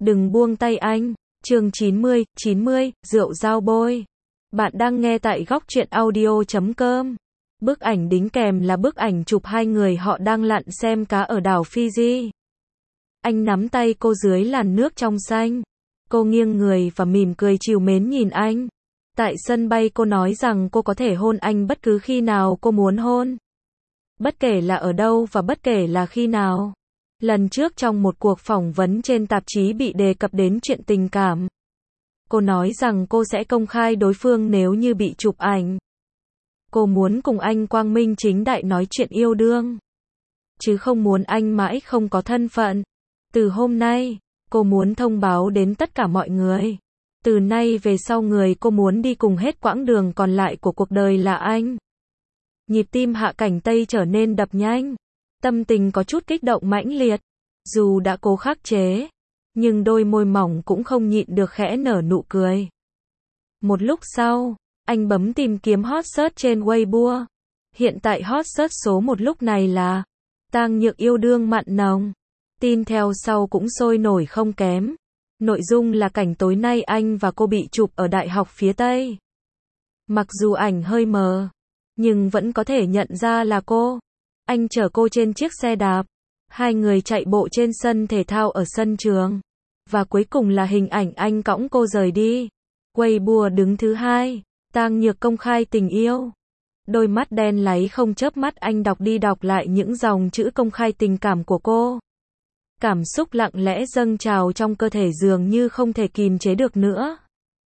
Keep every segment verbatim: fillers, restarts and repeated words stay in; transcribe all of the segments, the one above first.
Đừng buông tay anh. Chương chín mươi, chín mươi, rượu dao bôi. Bạn đang nghe tại góc truyện audio chấm com. Bức ảnh đính kèm là bức ảnh chụp hai người họ đang lặn xem cá ở đảo Fiji. Anh nắm tay cô dưới làn nước trong xanh. Cô nghiêng người và mỉm cười trìu mến nhìn anh. Tại sân bay cô nói rằng cô có thể hôn anh bất cứ khi nào cô muốn hôn. Bất kể là ở đâu và bất kể là khi nào. Lần trước trong một cuộc phỏng vấn trên tạp chí bị đề cập đến chuyện tình cảm. Cô nói rằng cô sẽ công khai đối phương nếu như bị chụp ảnh. Cô muốn cùng anh quang minh chính đại nói chuyện yêu đương. Chứ không muốn anh mãi không có thân phận. Từ hôm nay, cô muốn thông báo đến tất cả mọi người. Từ nay về sau người cô muốn đi cùng hết quãng đường còn lại của cuộc đời là anh. Nhịp tim Hạ Cảnh Tây trở nên đập nhanh. Tâm tình có chút kích động mãnh liệt. Dù đã cố khắc chế, nhưng đôi môi mỏng cũng không nhịn được khẽ nở nụ cười. Một lúc sau, anh bấm tìm kiếm hot search trên Weibo. Hiện tại hot search số một lúc này là Tang Nhược yêu đương mặn nồng. Tin theo sau cũng sôi nổi không kém. Nội dung là cảnh tối nay anh và cô bị chụp ở Đại học phía Tây. Mặc dù ảnh hơi mờ, nhưng vẫn có thể nhận ra là cô. Anh chở cô trên chiếc xe đạp. Hai người chạy bộ trên sân thể thao ở sân trường. Và cuối cùng là hình ảnh anh cõng cô rời đi. Weibo đứng thứ hai. Tang Nhược công khai tình yêu. Đôi mắt đen láy không chớp mắt anh đọc đi đọc lại những dòng chữ công khai tình cảm của cô. Cảm xúc lặng lẽ dâng trào trong cơ thể dường như không thể kìm chế được nữa.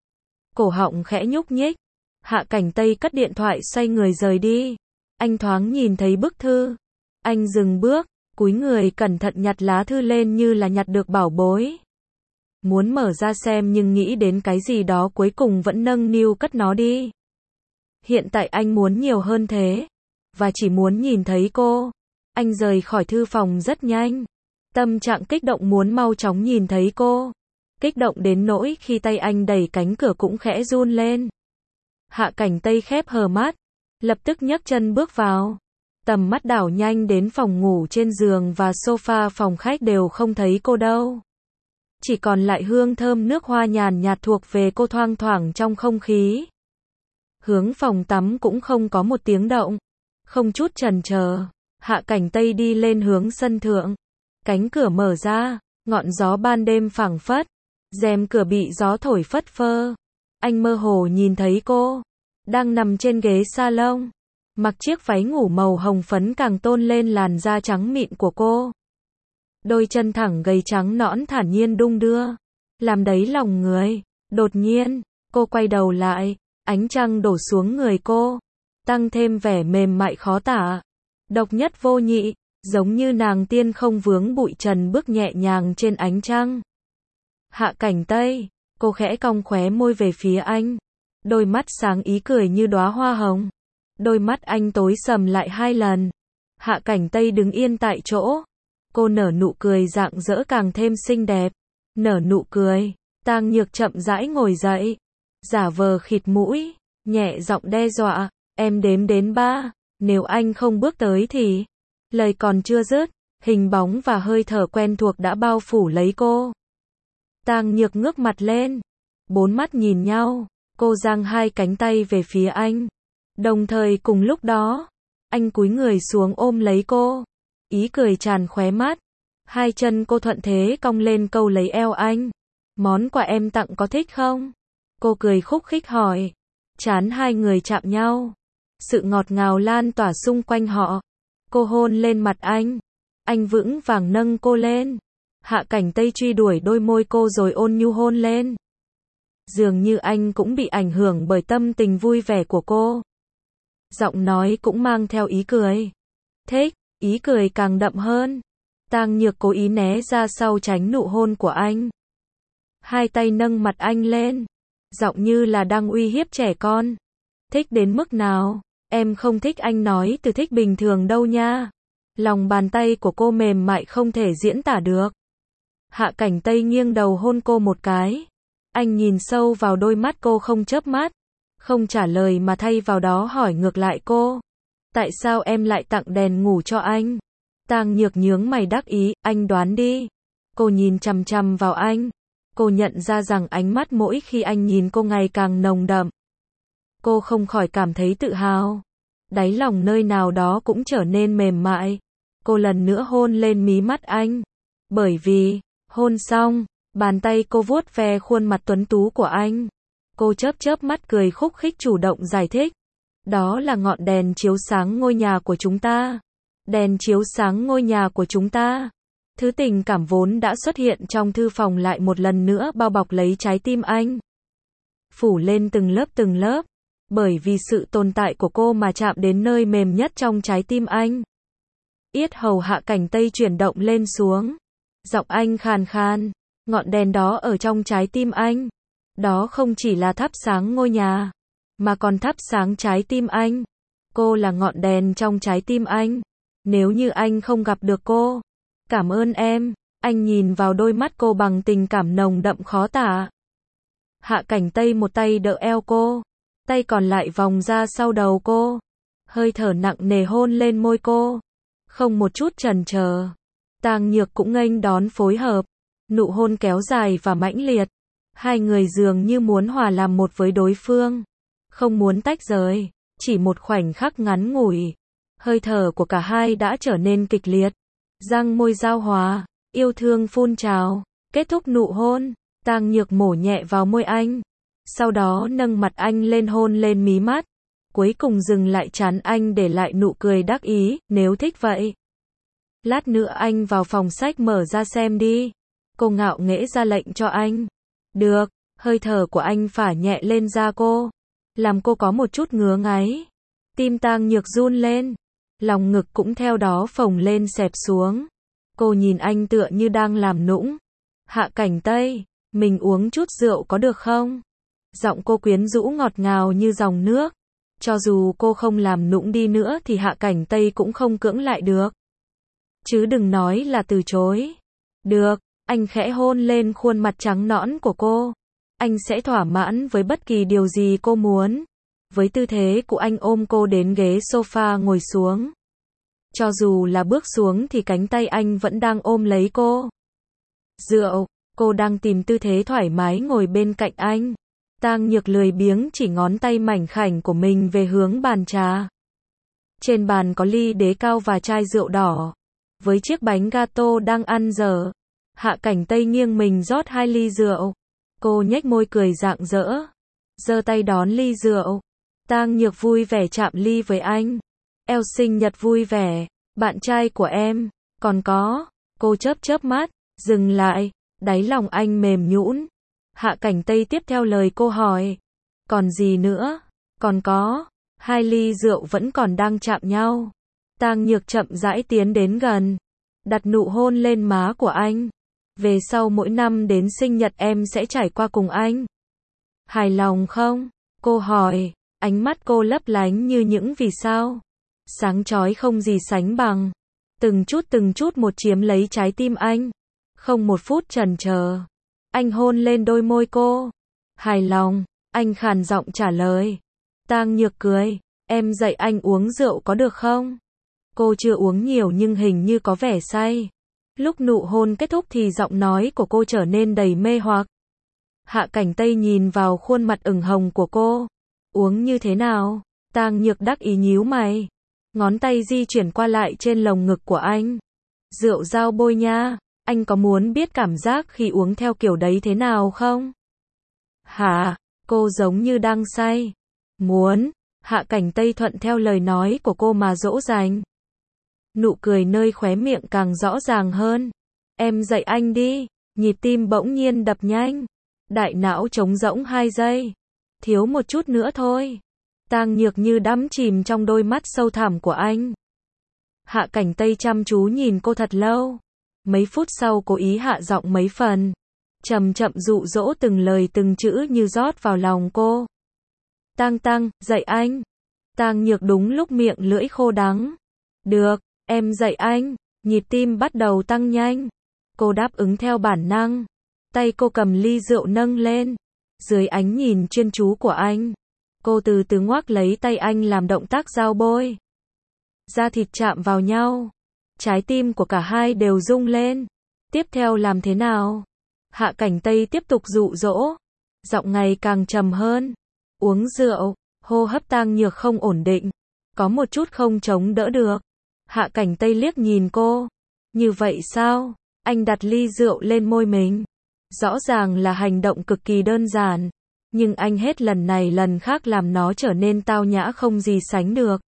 Cổ họng khẽ nhúc nhích. Hạ Cảnh Tây cất điện thoại xoay người rời đi. Anh thoáng nhìn thấy bức thư. Anh dừng bước, cúi người cẩn thận nhặt lá thư lên như là nhặt được bảo bối. Muốn mở ra xem nhưng nghĩ đến cái gì đó cuối cùng vẫn nâng niu cất nó đi. Hiện tại anh muốn nhiều hơn thế. Và chỉ muốn nhìn thấy cô. Anh rời khỏi thư phòng rất nhanh. Tâm trạng kích động muốn mau chóng nhìn thấy cô. Kích động đến nỗi khi tay anh đẩy cánh cửa cũng khẽ run lên. Hạ Cảnh Tây khép hờ mắt. Lập tức nhấc chân bước vào. Tầm mắt đảo nhanh đến phòng ngủ trên giường và sofa phòng khách đều không thấy cô đâu. Chỉ còn lại hương thơm nước hoa nhàn nhạt thuộc về cô thoang thoảng trong không khí. Hướng phòng tắm cũng không có một tiếng động. Không chút chần chờ, Hạ Cảnh Tây đi lên hướng sân thượng. Cánh cửa mở ra, ngọn gió ban đêm phảng phất. Rèm cửa bị gió thổi phất phơ. Anh mơ hồ nhìn thấy cô. Đang nằm trên ghế salon. Mặc chiếc váy ngủ màu hồng phấn càng tôn lên làn da trắng mịn của cô. Đôi chân thẳng gầy trắng nõn thản nhiên đung đưa. Làm đấy lòng người. Đột nhiên, cô quay đầu lại. Ánh trăng đổ xuống người cô. Tăng thêm vẻ mềm mại khó tả. Độc nhất vô nhị. Giống như nàng tiên không vướng bụi trần bước nhẹ nhàng trên ánh trăng. Hạ Cảnh Tây. Cô khẽ cong khóe môi về phía anh. Đôi mắt sáng ý cười như đóa hoa hồng. Đôi mắt anh tối sầm lại hai lần. Hạ Cảnh Tây đứng yên tại chỗ. Cô nở nụ cười rạng rỡ càng thêm xinh đẹp. Nở nụ cười. Tang Nhược chậm rãi ngồi dậy. Giả vờ khịt mũi. Nhẹ giọng đe dọa. Em đếm đến ba. Nếu anh không bước tới thì... Lời còn chưa dứt. Hình bóng và hơi thở quen thuộc đã bao phủ lấy cô. Tang Nhược ngước mặt lên. Bốn mắt nhìn nhau. Cô giang hai cánh tay về phía anh. Đồng thời cùng lúc đó, anh cúi người xuống ôm lấy cô. Ý cười tràn khóe mắt. Hai chân cô thuận thế cong lên câu lấy eo anh. Món quà em tặng có thích không? Cô cười khúc khích hỏi. Trán hai người chạm nhau. Sự ngọt ngào lan tỏa xung quanh họ. Cô hôn lên mặt anh. Anh vững vàng nâng cô lên. Hạ Cảnh Tây truy đuổi đôi môi cô rồi ôn nhu hôn lên. Dường như anh cũng bị ảnh hưởng bởi tâm tình vui vẻ của cô. Giọng nói cũng mang theo ý cười. Thích, ý cười càng đậm hơn. Tang Nhược cố ý né ra sau tránh nụ hôn của anh. Hai tay nâng mặt anh lên. Giọng như là đang uy hiếp trẻ con. Thích đến mức nào? Em không thích anh nói từ thích bình thường đâu nha. Lòng bàn tay của cô mềm mại không thể diễn tả được. Hạ Cảnh Tây nghiêng đầu hôn cô một cái. Anh nhìn sâu vào đôi mắt cô không chớp mắt. Không trả lời mà thay vào đó hỏi ngược lại cô. Tại sao em lại tặng đèn ngủ cho anh? Tang Nhược nhướng mày đắc ý, anh đoán đi. Cô nhìn chằm chằm vào anh. Cô nhận ra rằng ánh mắt mỗi khi anh nhìn cô ngày càng nồng đậm. Cô không khỏi cảm thấy tự hào. Đáy lòng nơi nào đó cũng trở nên mềm mại. Cô lần nữa hôn lên mí mắt anh. Bởi vì, hôn xong, bàn tay cô vuốt ve khuôn mặt tuấn tú của anh. Cô chớp chớp mắt cười khúc khích chủ động giải thích. Đó là ngọn đèn chiếu sáng ngôi nhà của chúng ta. Đèn chiếu sáng ngôi nhà của chúng ta. Thứ tình cảm vốn đã xuất hiện trong thư phòng lại một lần nữa bao bọc lấy trái tim anh. Phủ lên từng lớp từng lớp. Bởi vì sự tồn tại của cô mà chạm đến nơi mềm nhất trong trái tim anh. Yết hầu Hạ Cảnh Tây chuyển động lên xuống. Giọng anh khàn khàn. Ngọn đèn đó ở trong trái tim anh. Đó không chỉ là thắp sáng ngôi nhà, mà còn thắp sáng trái tim anh. Cô là ngọn đèn trong trái tim anh. Nếu như anh không gặp được cô. Cảm ơn em. Anh nhìn vào đôi mắt cô bằng tình cảm nồng đậm khó tả. Hạ Cảnh Tây một tay đỡ eo cô. Tay còn lại vòng ra sau đầu cô. Hơi thở nặng nề hôn lên môi cô. Không một chút chần chờ. Tang Nhược cũng nghênh đón phối hợp. Nụ hôn kéo dài và mãnh liệt. Hai người dường như muốn hòa làm một với đối phương. Không muốn tách rời. Chỉ một khoảnh khắc ngắn ngủi. Hơi thở của cả hai đã trở nên kịch liệt. Răng môi giao hòa. Yêu thương phun trào. Kết thúc nụ hôn. Tang Nhược mổ nhẹ vào môi anh. Sau đó nâng mặt anh lên hôn lên mí mắt. Cuối cùng dừng lại trán anh để lại nụ cười đắc ý, nếu thích vậy. Lát nữa anh vào phòng sách mở ra xem đi. Cô ngạo nghễ ra lệnh cho anh. Được, hơi thở của anh phả nhẹ lên da cô. Làm cô có một chút ngứa ngáy. Tim Tang Nhược run lên. Lòng ngực cũng theo đó phồng lên xẹp xuống. Cô nhìn anh tựa như đang làm nũng. Hạ Cảnh Tây, mình uống chút rượu có được không? Giọng cô quyến rũ ngọt ngào như dòng nước. Cho dù cô không làm nũng đi nữa thì Hạ Cảnh Tây cũng không cưỡng lại được. Chứ đừng nói là từ chối. Được, anh khẽ hôn lên khuôn mặt trắng nõn của cô. Anh sẽ thỏa mãn với bất kỳ điều gì cô muốn. Với tư thế của anh ôm cô đến ghế sofa ngồi xuống. Cho dù là bước xuống thì cánh tay anh vẫn đang ôm lấy cô. Rượu, cô đang tìm tư thế thoải mái ngồi bên cạnh anh. Tang Nhược lười biếng chỉ ngón tay mảnh khảnh của mình về hướng bàn trà. Trên bàn có ly đế cao và chai rượu đỏ. Với chiếc bánh gato đang ăn dở. Hạ Cảnh Tây nghiêng mình rót hai ly rượu. Cô nhếch môi cười rạng rỡ. Giơ tay đón ly rượu. Tang Nhược vui vẻ chạm ly với anh. Eo sinh nhật vui vẻ. Bạn trai của em. Còn có. Cô chớp chớp mắt. Dừng lại. Đáy lòng anh mềm nhũn. Hạ Cảnh Tây tiếp theo lời cô hỏi. Còn gì nữa? Còn có. Hai ly rượu vẫn còn đang chạm nhau. Tang Nhược chậm rãi tiến đến gần. Đặt nụ hôn lên má của anh. Về sau mỗi năm đến sinh nhật em sẽ trải qua cùng anh. Hài lòng không? Cô hỏi. Ánh mắt cô lấp lánh như những vì sao. Sáng chói không gì sánh bằng. Từng chút từng chút một chiếm lấy trái tim anh. Không một phút chần chờ. Anh hôn lên đôi môi cô. Hài lòng. Anh khàn giọng trả lời. Tang Nhược cười. Em dạy anh uống rượu có được không? Cô chưa uống nhiều nhưng hình như có vẻ say. Lúc nụ hôn kết thúc thì giọng nói của cô trở nên đầy mê hoặc. Hạ Cảnh Tây nhìn vào khuôn mặt ửng hồng của cô. Uống như thế nào? Tang Nhược đắc ý nhíu mày. Ngón tay di chuyển qua lại trên lồng ngực của anh. Rượu dao bôi nha. Anh có muốn biết cảm giác khi uống theo kiểu đấy thế nào không? Hả? Cô giống như đang say. Muốn. Hạ Cảnh Tây thuận theo lời nói của cô mà dỗ dành. Nụ cười nơi khóe miệng càng rõ ràng hơn. Em dạy anh đi. Nhịp tim bỗng nhiên đập nhanh. Đại não trống rỗng hai giây. Thiếu một chút nữa thôi. Tang Nhược như đắm chìm trong đôi mắt sâu thẳm của anh. Hạ Cảnh Tây chăm chú nhìn cô thật lâu. Mấy phút sau cố ý hạ giọng mấy phần. Chậm chậm dụ dỗ từng lời từng chữ như rót vào lòng cô. Tang Tang, dạy anh. Tang Nhược đúng lúc miệng lưỡi khô đắng. Được, em dạy anh. Nhịp tim bắt đầu tăng nhanh. Cô đáp ứng theo bản năng. Tay cô cầm ly rượu nâng lên. Dưới ánh nhìn chuyên chú của anh. Cô từ từ ngoắc lấy tay anh làm động tác dao bôi. Da thịt chạm vào nhau. Trái tim của cả hai đều rung lên. Tiếp theo làm thế nào? Hạ Cảnh Tây tiếp tục dụ dỗ, giọng ngày càng trầm hơn. Uống rượu, hô hấp Tang Nhược không ổn định, có một chút không chống đỡ được. Hạ Cảnh Tây liếc nhìn cô. Như vậy sao? Anh đặt ly rượu lên môi mình. Rõ ràng là hành động cực kỳ đơn giản, nhưng anh hết lần này lần khác làm nó trở nên tao nhã không gì sánh được.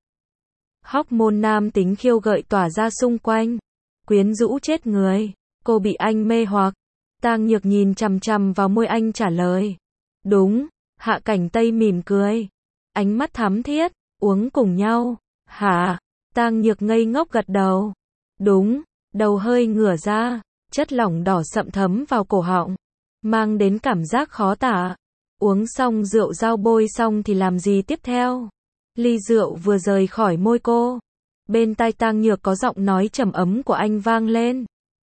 Hormone nam tính khiêu gợi tỏa ra xung quanh, quyến rũ chết người. Cô bị anh mê hoặc. Tang Nhược nhìn chằm chằm vào môi anh trả lời. Đúng. Hạ Cảnh Tây mỉm cười, ánh mắt thắm thiết. Uống cùng nhau. Hả? Tang Nhược ngây ngốc gật đầu. Đúng. Đầu hơi ngửa ra, chất lỏng đỏ sậm thấm vào cổ họng, mang đến cảm giác khó tả. Uống xong rượu dao bôi xong thì làm gì tiếp theo? Ly rượu vừa rời khỏi môi cô, bên tai Tang Nhược có giọng nói trầm ấm của anh vang lên.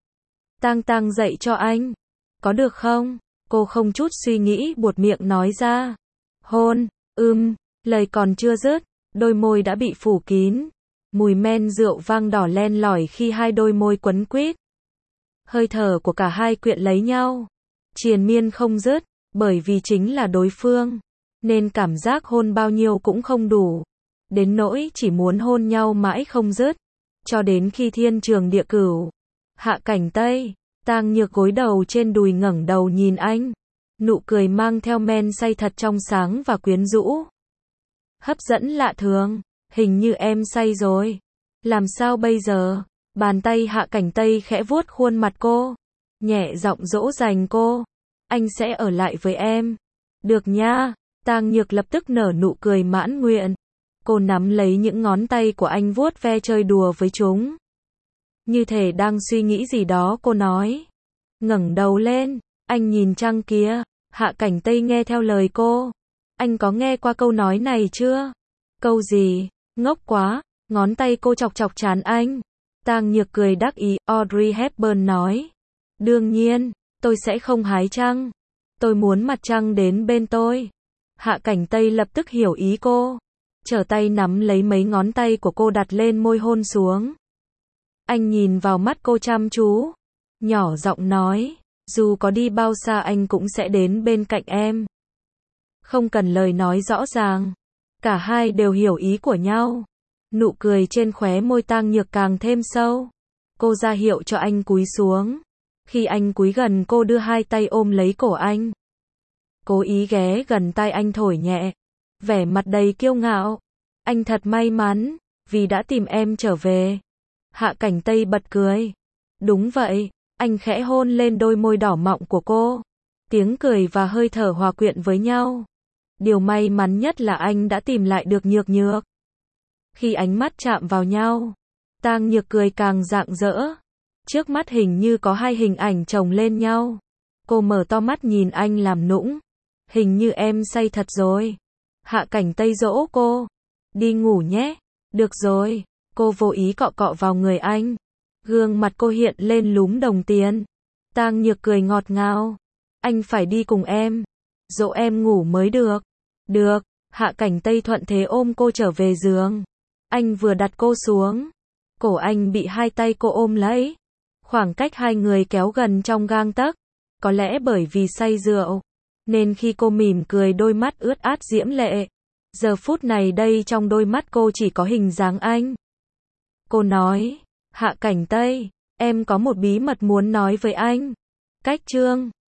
Tang Tang dậy cho anh, có được không? Cô không chút suy nghĩ buột miệng nói ra. Hôn, ưm, lời còn chưa dứt, đôi môi đã bị phủ kín. Mùi men rượu vang đỏ len lỏi khi hai đôi môi quấn quýt. Hơi thở của cả hai quyện lấy nhau, triền miên không dứt, bởi vì chính là đối phương, nên cảm giác hôn bao nhiêu cũng không đủ. Đến nỗi chỉ muốn hôn nhau mãi không dứt, cho đến khi thiên trường địa cửu. Hạ Cảnh Tây, Tang Nhược gối đầu trên đùi ngẩng đầu nhìn anh, nụ cười mang theo men say thật trong sáng và quyến rũ. Hấp dẫn lạ thường. Hình như em say rồi. Làm sao bây giờ? Bàn tay Hạ Cảnh Tây khẽ vuốt khuôn mặt cô, nhẹ giọng dỗ dành cô. Anh sẽ ở lại với em. Được nha. Tang Nhược lập tức nở nụ cười mãn nguyện. Cô nắm lấy những ngón tay của anh vuốt ve chơi đùa với chúng. Như thể đang suy nghĩ gì đó cô nói. Ngẩng đầu lên, anh nhìn trăng kia. Hạ Cảnh Tây nghe theo lời cô. Anh có nghe qua câu nói này chưa? Câu gì? Ngốc quá. Ngón tay cô chọc chọc trán anh. Tang Nhược cười đắc ý. Audrey Hepburn nói. Đương nhiên, tôi sẽ không hái trăng. Tôi muốn mặt trăng đến bên tôi. Hạ Cảnh Tây lập tức hiểu ý cô, trở tay nắm lấy mấy ngón tay của cô đặt lên môi hôn xuống. Anh nhìn vào mắt cô chăm chú, nhỏ giọng nói, dù có đi bao xa anh cũng sẽ đến bên cạnh em. Không cần lời nói rõ ràng, cả hai đều hiểu ý của nhau. Nụ cười trên khóe môi Tang Nhược càng thêm sâu. Cô ra hiệu cho anh cúi xuống. Khi anh cúi gần cô đưa hai tay ôm lấy cổ anh, cố ý ghé gần tai anh thổi nhẹ, vẻ mặt đầy kiêu ngạo. Anh thật may mắn, vì đã tìm em trở về. Hạ Cảnh Tây bật cười. Đúng vậy, anh khẽ hôn lên đôi môi đỏ mọng của cô. Tiếng cười và hơi thở hòa quyện với nhau. Điều may mắn nhất là anh đã tìm lại được Nhược Nhược. Khi ánh mắt chạm vào nhau, Tang Nhược cười càng rạng rỡ. Trước mắt hình như có hai hình ảnh chồng lên nhau. Cô mở to mắt nhìn anh làm nũng. Hình như em say thật rồi. Hạ Cảnh Tây dỗ cô. Đi ngủ nhé. Được rồi. Cô vô ý cọ cọ vào người anh. Gương mặt cô hiện lên lúm đồng tiền. Tang Nhược cười ngọt ngào. Anh phải đi cùng em. Dỗ em ngủ mới được. Được. Hạ Cảnh Tây thuận thế ôm cô trở về giường. Anh vừa đặt cô xuống, cổ anh bị hai tay cô ôm lấy. Khoảng cách hai người kéo gần trong gang tấc. Có lẽ bởi vì say rượu, nên khi cô mỉm cười đôi mắt ướt át diễm lệ. Giờ phút này đây trong đôi mắt cô chỉ có hình dáng anh. Cô nói, Hạ Cảnh Tây, em có một bí mật muốn nói với anh. Cách chương